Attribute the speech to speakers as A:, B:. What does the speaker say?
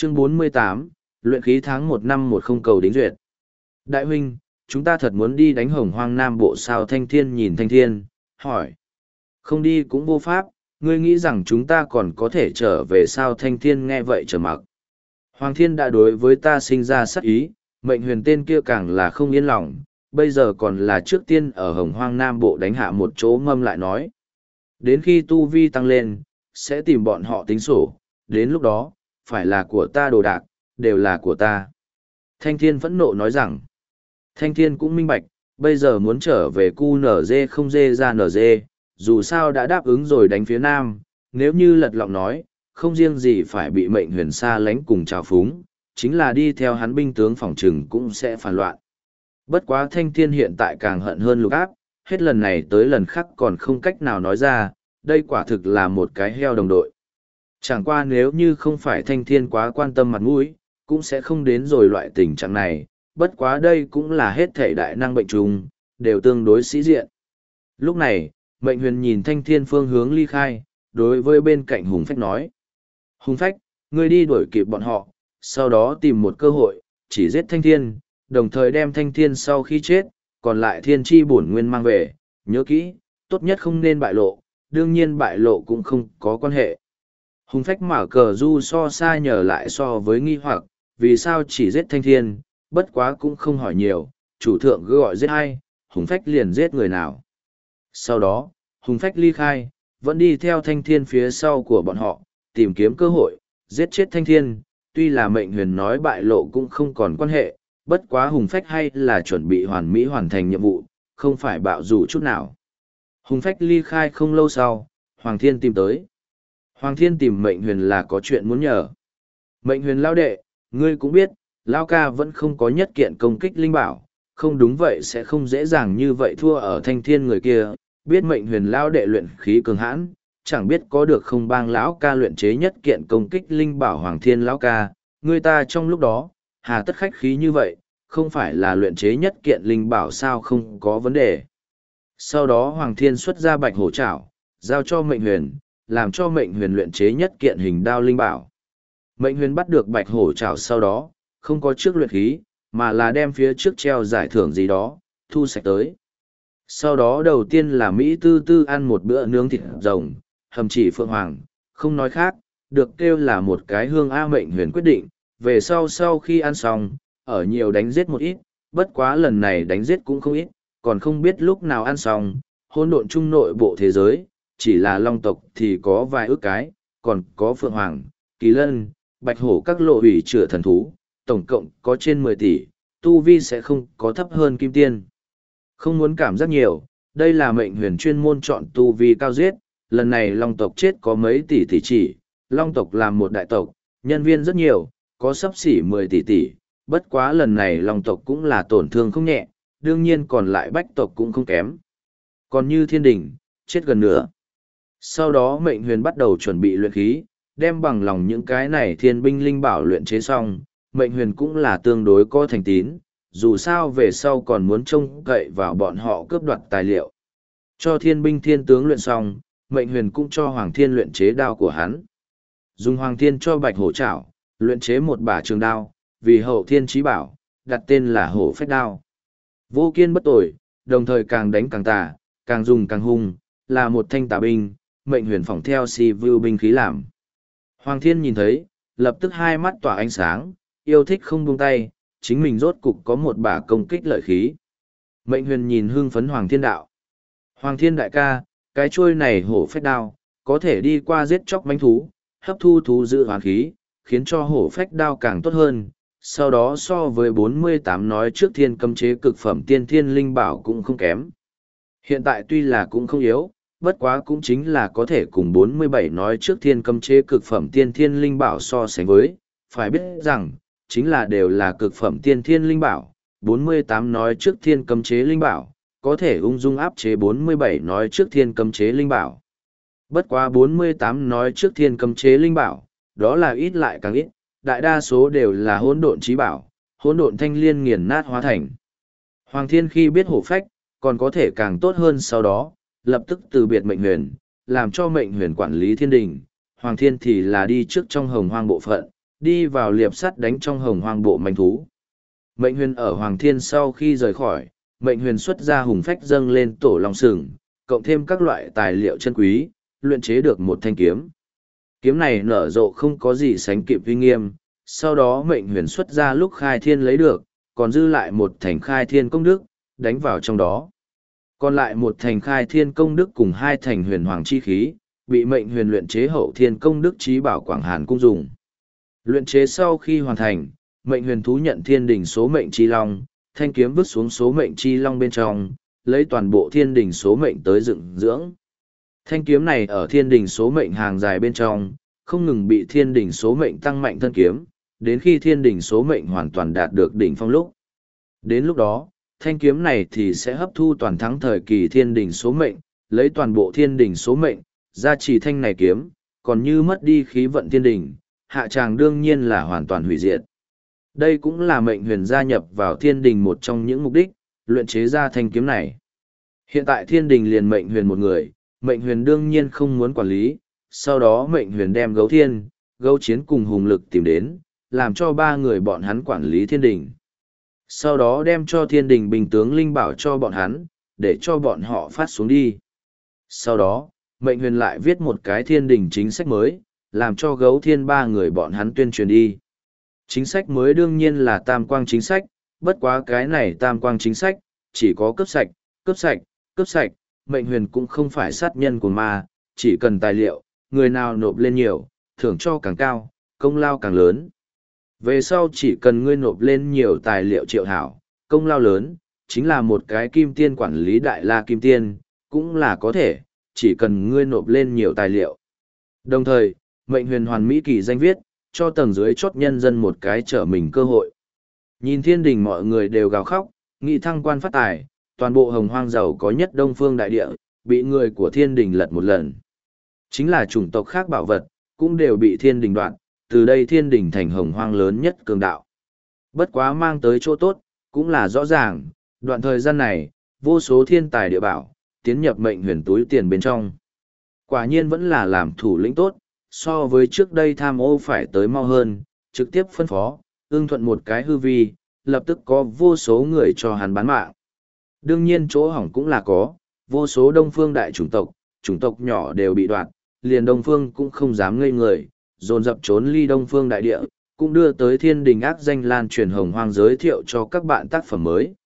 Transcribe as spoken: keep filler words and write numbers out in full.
A: Chương bốn mươi tám, luyện khí tháng một năm một không cầu đính duyệt. Đại huynh, chúng ta thật muốn đi đánh Hồng Hoang Nam Bộ sao? Thanh Thiên nhìn Thanh Thiên, hỏi. Không đi cũng vô pháp, ngươi nghĩ rằng chúng ta còn có thể trở về sao? Thanh Thiên nghe vậy trở mặc. Hoàng Thiên đã đối với ta sinh ra sát ý, mệnh huyền tên kia càng là không yên lòng, bây giờ còn là trước tiên ở Hồng Hoang Nam Bộ đánh hạ một chỗ mâm lại nói. Đến khi tu vi tăng lên, sẽ tìm bọn họ tính sổ, đến lúc đó, phải là của ta đồ đạc, đều là của ta. Thanh Thiên phẫn nộ nói rằng, Thanh Thiên cũng minh bạch, bây giờ muốn trở về cu nở dê không dê ra nở dê, dù sao đã đáp ứng rồi đánh phía Nam, nếu như lật lọng nói, không riêng gì phải bị mệnh huyền xa lánh cùng trào phúng, chính là đi theo hắn binh tướng phòng trừng cũng sẽ phản loạn. Bất quá Thanh Thiên hiện tại càng hận hơn Lục Áp, hết lần này tới lần khác còn không cách nào nói ra, đây quả thực là một cái heo đồng đội. Chẳng qua nếu như không phải Thanh Thiên quá quan tâm mặt mũi, cũng sẽ không đến rồi loại tình trạng này, bất quá đây cũng là hết thể đại năng bệnh trùng, đều tương đối sĩ diện. Lúc này, Mệnh Huyền nhìn Thanh Thiên phương hướng ly khai, đối với bên cạnh Hùng Phách nói. Hùng Phách, ngươi đi đuổi kịp bọn họ, sau đó tìm một cơ hội, chỉ giết Thanh Thiên, đồng thời đem Thanh Thiên sau khi chết, còn lại thiên chi bổn nguyên mang về, nhớ kỹ, tốt nhất không nên bại lộ, đương nhiên bại lộ cũng không có quan hệ. Hùng Phách mở cờ du so xa nhờ lại so với nghi hoặc, vì sao chỉ giết Thanh Thiên, bất quá cũng không hỏi nhiều, chủ thượng cứ gọi giết ai, Hùng Phách liền giết người nào. Sau đó, Hùng Phách ly khai, vẫn đi theo Thanh Thiên phía sau của bọn họ, tìm kiếm cơ hội, giết chết Thanh Thiên, tuy là Mệnh Huyền nói bại lộ cũng không còn quan hệ, bất quá Hùng Phách hay là chuẩn bị hoàn mỹ hoàn thành nhiệm vụ, không phải bạo rủ chút nào. Hùng Phách ly khai không lâu sau, Hoàng Thiên tìm tới. Hoàng Thiên tìm Mệnh Huyền là có chuyện muốn nhờ. Mệnh Huyền lao đệ, ngươi cũng biết, Lao ca vẫn không có nhất kiện công kích linh bảo, không đúng vậy sẽ không dễ dàng như vậy thua ở Thanh Thiên người kia, biết Mệnh Huyền lao đệ luyện khí cường hãn, chẳng biết có được không bang lão ca luyện chế nhất kiện công kích linh bảo. Hoàng Thiên lão ca, người ta trong lúc đó, hà tất khách khí như vậy, không phải là luyện chế nhất kiện linh bảo sao? Không có vấn đề. Sau đó Hoàng Thiên xuất ra bạch hổ trảo, giao cho Mệnh Huyền, làm cho Mệnh Huyền luyện chế nhất kiện hình đao linh bảo. Mệnh Huyền bắt được bạch hổ trảo sau đó, không có trước luyện khí, mà là đem phía trước treo giải thưởng gì đó, thu sạch tới. Sau đó đầu tiên là Mỹ tư tư ăn một bữa nướng thịt rồng, hầm chỉ phượng hoàng, không nói khác, được kêu là một cái hương A. Mệnh Huyền quyết định, về sau sau khi ăn xong, ở nhiều đánh giết một ít, bất quá lần này đánh giết cũng không ít, còn không biết lúc nào ăn xong, hỗn độn chung nội bộ thế giới, chỉ là long tộc thì có vài ước cái, còn có phượng hoàng, kỳ lân, bạch hổ các lộ hủy chữa thần thú, tổng cộng có trên mười tỷ, tu vi sẽ không có thấp hơn kim tiên. Không muốn cảm giác nhiều, đây là Mệnh Huyền chuyên môn chọn tu vi cao giết, lần này long tộc chết có mấy tỷ tỷ chỉ, long tộc là một đại tộc, nhân viên rất nhiều, có sấp xỉ mười tỷ tỷ, bất quá lần này long tộc cũng là tổn thương không nhẹ, đương nhiên còn lại bách tộc cũng không kém. Còn như thiên đình, chết gần nửa. Sau đó Mệnh Huyền bắt đầu chuẩn bị luyện khí, đem bằng lòng những cái này thiên binh linh bảo luyện chế xong, Mệnh Huyền cũng là tương đối có thành tín, dù sao về sau còn muốn trông cậy vào bọn họ cướp đoạt tài liệu. Cho thiên binh thiên tướng luyện xong, Mệnh Huyền cũng cho Hoàng Thiên luyện chế đao của hắn. Dùng Hoàng Thiên cho bạch hổ trảo, luyện chế một bả trường đao, vì hậu thiên chí bảo, đặt tên là hổ phách đao. Vô kiên bất tội, đồng thời càng đánh càng tà, càng dùng càng hung, là một thanh tà binh, Mệnh Huyền phỏng theo si view binh khí làm. Hoàng Thiên nhìn thấy, lập tức hai mắt tỏa ánh sáng, yêu thích không buông tay, chính mình rốt cục có một bả công kích lợi khí. Mệnh Huyền nhìn hưng phấn Hoàng Thiên đạo. Hoàng Thiên đại ca, cái chuôi này hổ phách đao, có thể đi qua giết chóc manh thú, hấp thu thú giữ hoàn khí, khiến cho hổ phách đao càng tốt hơn. Sau đó so với bốn mươi tám nói trước thiên cấm chế cực phẩm tiên thiên linh bảo cũng không kém. Hiện tại tuy là cũng không yếu, bất quá cũng chính là có thể cùng bốn mươi bảy nói trước thiên cấm chế cực phẩm tiên thiên linh bảo so sánh với, phải biết rằng, chính là đều là cực phẩm tiên thiên linh bảo, bốn mươi tám nói trước thiên cấm chế linh bảo, có thể ung dung áp chế bốn mươi bảy nói trước thiên cấm chế linh bảo. Bất quá bốn mươi tám nói trước thiên cấm chế linh bảo, đó là ít lại càng ít, đại đa số đều là hỗn độn chí bảo, hỗn độn thanh liên nghiền nát hóa thành. Hoàng Thiên khi biết hổ phách, còn có thể càng tốt hơn sau đó, lập tức từ biệt Mệnh Huyền, làm cho Mệnh Huyền quản lý thiên đình, Hoàng Thiên thì là đi trước trong hồng hoang bộ phận, đi vào liệp sắt đánh trong hồng hoang bộ manh thú. Mệnh huyền ở Hoàng Thiên sau khi rời khỏi, mệnh huyền xuất ra hùng phách dâng lên tổ long sừng, cộng thêm các loại tài liệu chân quý, luyện chế được một thanh kiếm. Kiếm này nở rộ không có gì sánh kịp uy nghiêm, sau đó mệnh huyền xuất ra lúc khai thiên lấy được, còn dư lại một thành khai thiên công đức, đánh vào trong đó. Còn lại một thành khai thiên công đức cùng hai thành huyền hoàng chi khí, bị mệnh huyền luyện chế hậu thiên công đức trí bảo Quảng Hàn cung dùng. Luyện chế sau khi hoàn thành, mệnh huyền thú nhận thiên đỉnh số mệnh chi long, thanh kiếm vứt xuống số mệnh chi long bên trong, lấy toàn bộ thiên đỉnh số mệnh tới dựng dưỡng. Thanh kiếm này ở thiên đỉnh số mệnh hàng dài bên trong, không ngừng bị thiên đỉnh số mệnh tăng mạnh thân kiếm, đến khi thiên đỉnh số mệnh hoàn toàn đạt được đỉnh phong lúc. Đến lúc đó, thanh kiếm này thì sẽ hấp thu toàn thắng thời kỳ thiên đỉnh số mệnh, lấy toàn bộ thiên đỉnh số mệnh, gia trì thanh này kiếm, còn như mất đi khí vận thiên đỉnh, hạ tràng đương nhiên là hoàn toàn hủy diệt. Đây cũng là mệnh huyền gia nhập vào thiên đình một trong những mục đích, luyện chế ra thanh kiếm này. Hiện tại thiên đình liền mệnh huyền một người, mệnh huyền đương nhiên không muốn quản lý, sau đó mệnh huyền đem gấu thiên, gấu chiến cùng hùng lực tìm đến, làm cho ba người bọn hắn quản lý thiên đình. Sau đó đem cho thiên đình bình tướng linh bảo cho bọn hắn, để cho bọn họ phát xuống đi. Sau đó, mệnh huyền lại viết một cái thiên đình chính sách mới, làm cho gấu thiên ba người bọn hắn tuyên truyền đi. Chính sách mới đương nhiên là tam quang chính sách, bất quá cái này tam quang chính sách, chỉ có cướp sạch, cướp sạch, cướp sạch, mệnh huyền cũng không phải sát nhân của ma, chỉ cần tài liệu, người nào nộp lên nhiều, thưởng cho càng cao, công lao càng lớn. Về sau chỉ cần ngươi nộp lên nhiều tài liệu triệu hảo, công lao lớn, chính là một cái kim tiên quản lý đại la kim tiên, cũng là có thể, chỉ cần ngươi nộp lên nhiều tài liệu. Đồng thời, mệnh huyền hoàn mỹ kỳ danh viết, cho tầng dưới chót nhân dân một cái trở mình cơ hội. Nhìn thiên đình mọi người đều gào khóc, nghị thăng quan phát tài, toàn bộ hồng hoang giàu có nhất đông phương đại địa, bị người của thiên đình lật một lần. Chính là chủng tộc khác bảo vật, cũng đều bị thiên đình đoạn, từ đây thiên đình thành hồng hoang lớn nhất cường đạo. Bất quá mang tới chỗ tốt, cũng là rõ ràng, đoạn thời gian này, vô số thiên tài địa bảo, tiến nhập mệnh huyền túi tiền bên trong. Quả nhiên vẫn là làm thủ lĩnh tốt, so với trước đây tham ô phải tới mau hơn, trực tiếp phân phó, ưng thuận một cái hư vi, lập tức có vô số người cho hắn bán mạng. Đương nhiên chỗ hỏng cũng là có, vô số đông phương đại chủng tộc, chủng tộc nhỏ đều bị đoạt, liền đông phương cũng không dám ngây người, dồn dập trốn ly đông phương đại địa, cũng đưa tới thiên đình ác danh lan truyền hồng hoang giới thiệu cho các bạn tác phẩm mới.